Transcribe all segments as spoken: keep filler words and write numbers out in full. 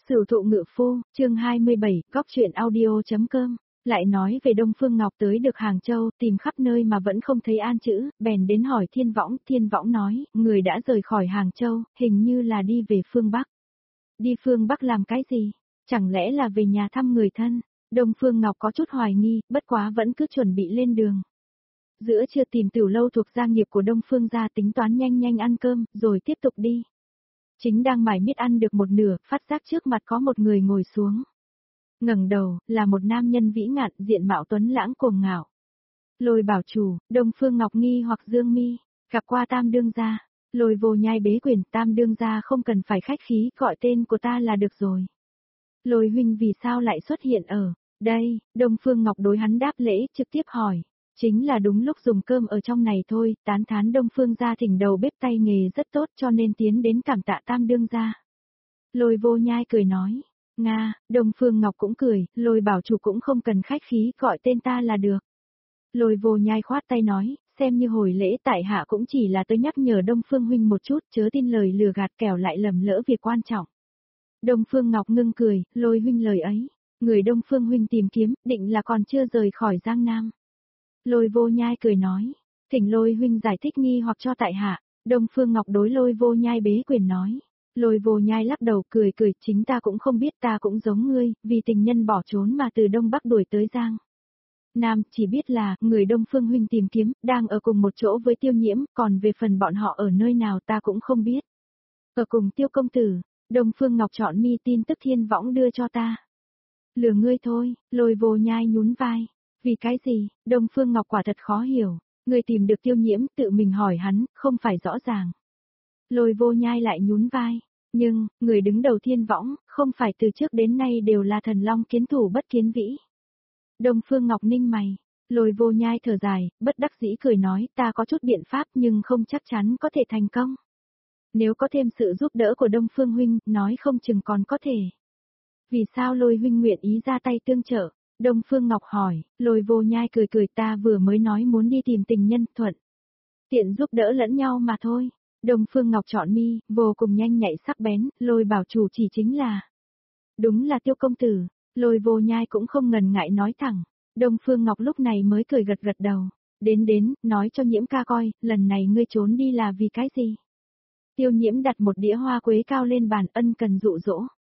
Sửu thụ ngự phu, chương hai mươi bảy, góc truyện audio.com, lại nói về Đông Phương Ngọc tới được Hàng Châu, tìm khắp nơi mà vẫn không thấy An Chữ, bèn đến hỏi Thiên Võng, Thiên Võng nói, người đã rời khỏi Hàng Châu, hình như là đi về phương Bắc. Đi phương Bắc làm cái gì? Chẳng lẽ là về nhà thăm người thân? Đông Phương Ngọc có chút hoài nghi, bất quá vẫn cứ chuẩn bị lên đường. Giữa trưa tìm tiểu lâu thuộc gia nghiệp của Đông Phương gia tính toán nhanh nhanh ăn cơm, rồi tiếp tục đi. Chính đang mải miết ăn được một nửa, phát giác trước mặt có một người ngồi xuống. Ngẩng đầu, là một nam nhân vĩ ngạn, diện mạo tuấn lãng cuồng ngạo. Lôi bảo chủ, Đông Phương Ngọc nghi hoặc Dương Mi, gặp qua Tam đương gia. Lôi vô nhai bế quyền, Tam đương gia không cần phải khách khí, gọi tên của ta là được rồi. Lôi huynh vì sao lại xuất hiện ở đây? Đông Phương Ngọc đối hắn đáp lễ, trực tiếp hỏi. Chính là đúng lúc dùng cơm ở trong này thôi, tán thán Đông Phương gia thỉnh đầu bếp tay nghề rất tốt cho nên tiến đến cảm tạ Tam đương gia. Lôi vô nhai cười nói, Nga, Đông Phương Ngọc cũng cười, lôi bảo chủ cũng không cần khách khí, gọi tên ta là được. Lôi vô nhai khoát tay nói, xem như hồi lễ tại hạ cũng chỉ là tới nhắc nhở Đông Phương huynh một chút, chớ tin lời lừa gạt kẻo lại lầm lỡ việc quan trọng. Đông Phương Ngọc ngưng cười, lôi huynh lời ấy, người Đông Phương huynh tìm kiếm, định là còn chưa rời khỏi Giang Nam. Lôi vô nhai cười nói, thỉnh lôi huynh giải thích nghi hoặc cho tại hạ. Đông Phương Ngọc đối lôi vô nhai bế quyền nói. Lôi vô nhai lắc đầu cười cười, chính ta cũng không biết, ta cũng giống ngươi, vì tình nhân bỏ trốn mà từ Đông Bắc đuổi tới Giang Nam, chỉ biết là, người Đông Phương huynh tìm kiếm, đang ở cùng một chỗ với Tiêu Nhiễm, còn về phần bọn họ ở nơi nào ta cũng không biết. Ở cùng Tiêu công tử, Đông Phương Ngọc chọn mi tin tức Thiên Võng đưa cho ta. Lừa ngươi thôi, lôi vô nhai nhún vai. Vì cái gì? Đông Phương Ngọc quả thật khó hiểu. Người tìm được Tiêu Nhiễm, tự mình hỏi hắn, không phải rõ ràng. Lôi vô nhai lại nhún vai. Nhưng, người đứng đầu Thiên Võng, không phải từ trước đến nay đều là thần long kiến thủ bất kiến vĩ. Đông Phương Ngọc ninh mày. Lôi vô nhai thở dài, bất đắc dĩ cười nói, ta có chút biện pháp nhưng không chắc chắn có thể thành công. Nếu có thêm sự giúp đỡ của Đông Phương huynh, nói không chừng còn có thể. Vì sao lôi huynh nguyện ý ra tay tương trợ? Đông Phương Ngọc hỏi, lôi vô nhai cười cười, ta vừa mới nói muốn đi tìm tình nhân, thuận tiện giúp đỡ lẫn nhau mà thôi. Đông Phương Ngọc chọn mi, vô cùng nhanh nhạy sắc bén, lôi bảo chủ chỉ chính là. Đúng là Tiêu công tử, lôi vô nhai cũng không ngần ngại nói thẳng. Đông Phương Ngọc lúc này mới cười gật gật đầu. Đến đến, nói cho Nhiễm ca coi, lần này ngươi trốn đi là vì cái gì? Tiêu Nhiễm đặt một đĩa hoa quế cao lên bàn, ân cần dụ dỗ.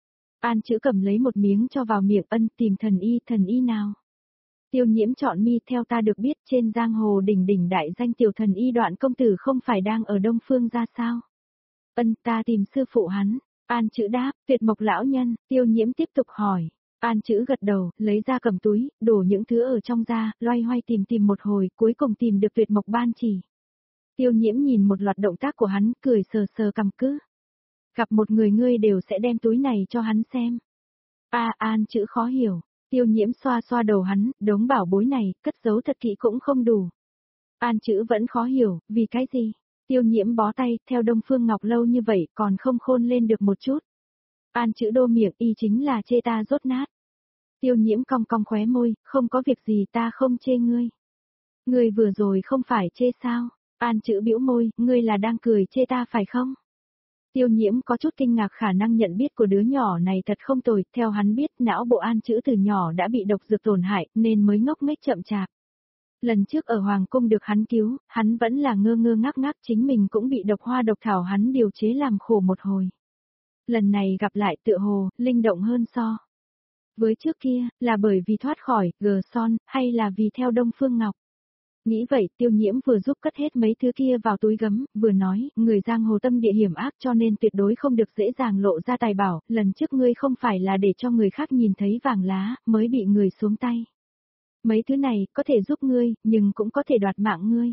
An Chữ cầm lấy một miếng cho vào miệng, ân tìm thần y, thần y nào? Tiêu Nhiễm chọn mi, theo ta được biết trên giang hồ đỉnh đỉnh đại danh tiểu thần y Đoạn công tử không phải đang ở Đông Phương ra sao? Ân, ta tìm sư phụ hắn. An Chữ đáp, Tuyệt Mộc lão nhân. Tiêu Nhiễm tiếp tục hỏi. An Chữ gật đầu, lấy ra cầm túi, đổ những thứ ở trong ra, loay hoay tìm tìm một hồi, cuối cùng tìm được Tuyệt Mộc ban chỉ. Tiêu Nhiễm nhìn một loạt động tác của hắn, cười sờ sờ cằm cứ. Gặp một người ngươi đều sẽ đem túi này cho hắn xem. A à, An Chữ khó hiểu. Tiêu Nhiễm xoa xoa đầu hắn, đống bảo bối này, cất giấu thật kỹ cũng không đủ. An Chữ vẫn khó hiểu, vì cái gì? Tiêu Nhiễm bó tay, theo Đông Phương Ngọc lâu như vậy, còn không khôn lên được một chút. An Chữ đô miệng, y chính là chê ta rốt nát. Tiêu Nhiễm cong cong khóe môi, không có việc gì, ta không chê ngươi. Ngươi vừa rồi không phải chê sao? An Chữ bĩu môi, ngươi là đang cười chê ta phải không? Tiêu Nhiễm có chút kinh ngạc khả năng nhận biết của đứa nhỏ này thật không tồi, theo hắn biết não bộ An Chữ từ nhỏ đã bị độc dược tổn hại nên mới ngốc nghếch chậm chạp. Lần trước ở Hoàng Cung được hắn cứu, hắn vẫn là ngơ ngơ ngác ngác, chính mình cũng bị độc hoa độc thảo hắn điều chế làm khổ một hồi. Lần này gặp lại tựa hồ, linh động hơn so với trước kia, là bởi vì thoát khỏi gờ son, hay là vì theo Đông Phương Ngọc? Nghĩ vậy, Tiêu Nhiễm vừa giúp cất hết mấy thứ kia vào túi gấm, vừa nói, người giang hồ tâm địa hiểm ác cho nên tuyệt đối không được dễ dàng lộ ra tài bảo, lần trước ngươi không phải là để cho người khác nhìn thấy vàng lá, mới bị người xuống tay. Mấy thứ này, có thể giúp ngươi, nhưng cũng có thể đoạt mạng ngươi.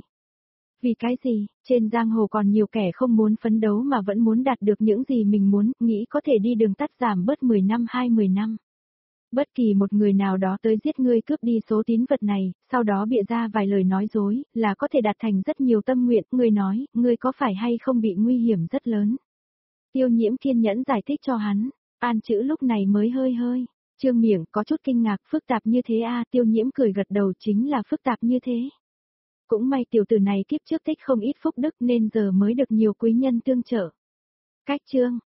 Vì cái gì, trên giang hồ còn nhiều kẻ không muốn phấn đấu mà vẫn muốn đạt được những gì mình muốn, nghĩ có thể đi đường tắt giảm bớt mười năm hai mươi năm. Bất kỳ một người nào đó tới giết ngươi cướp đi số tín vật này, sau đó bịa ra vài lời nói dối, là có thể đạt thành rất nhiều tâm nguyện, ngươi nói, ngươi có phải hay không bị nguy hiểm rất lớn. Tiêu Nhiễm kiên nhẫn giải thích cho hắn, An Chữ lúc này mới hơi hơi, trương miệng có chút kinh ngạc, phức tạp như thế a? Tiêu Nhiễm cười gật đầu, chính là phức tạp như thế. Cũng may tiểu tử này kiếp trước tích không ít phúc đức nên giờ mới được nhiều quý nhân tương trợ. Cách chương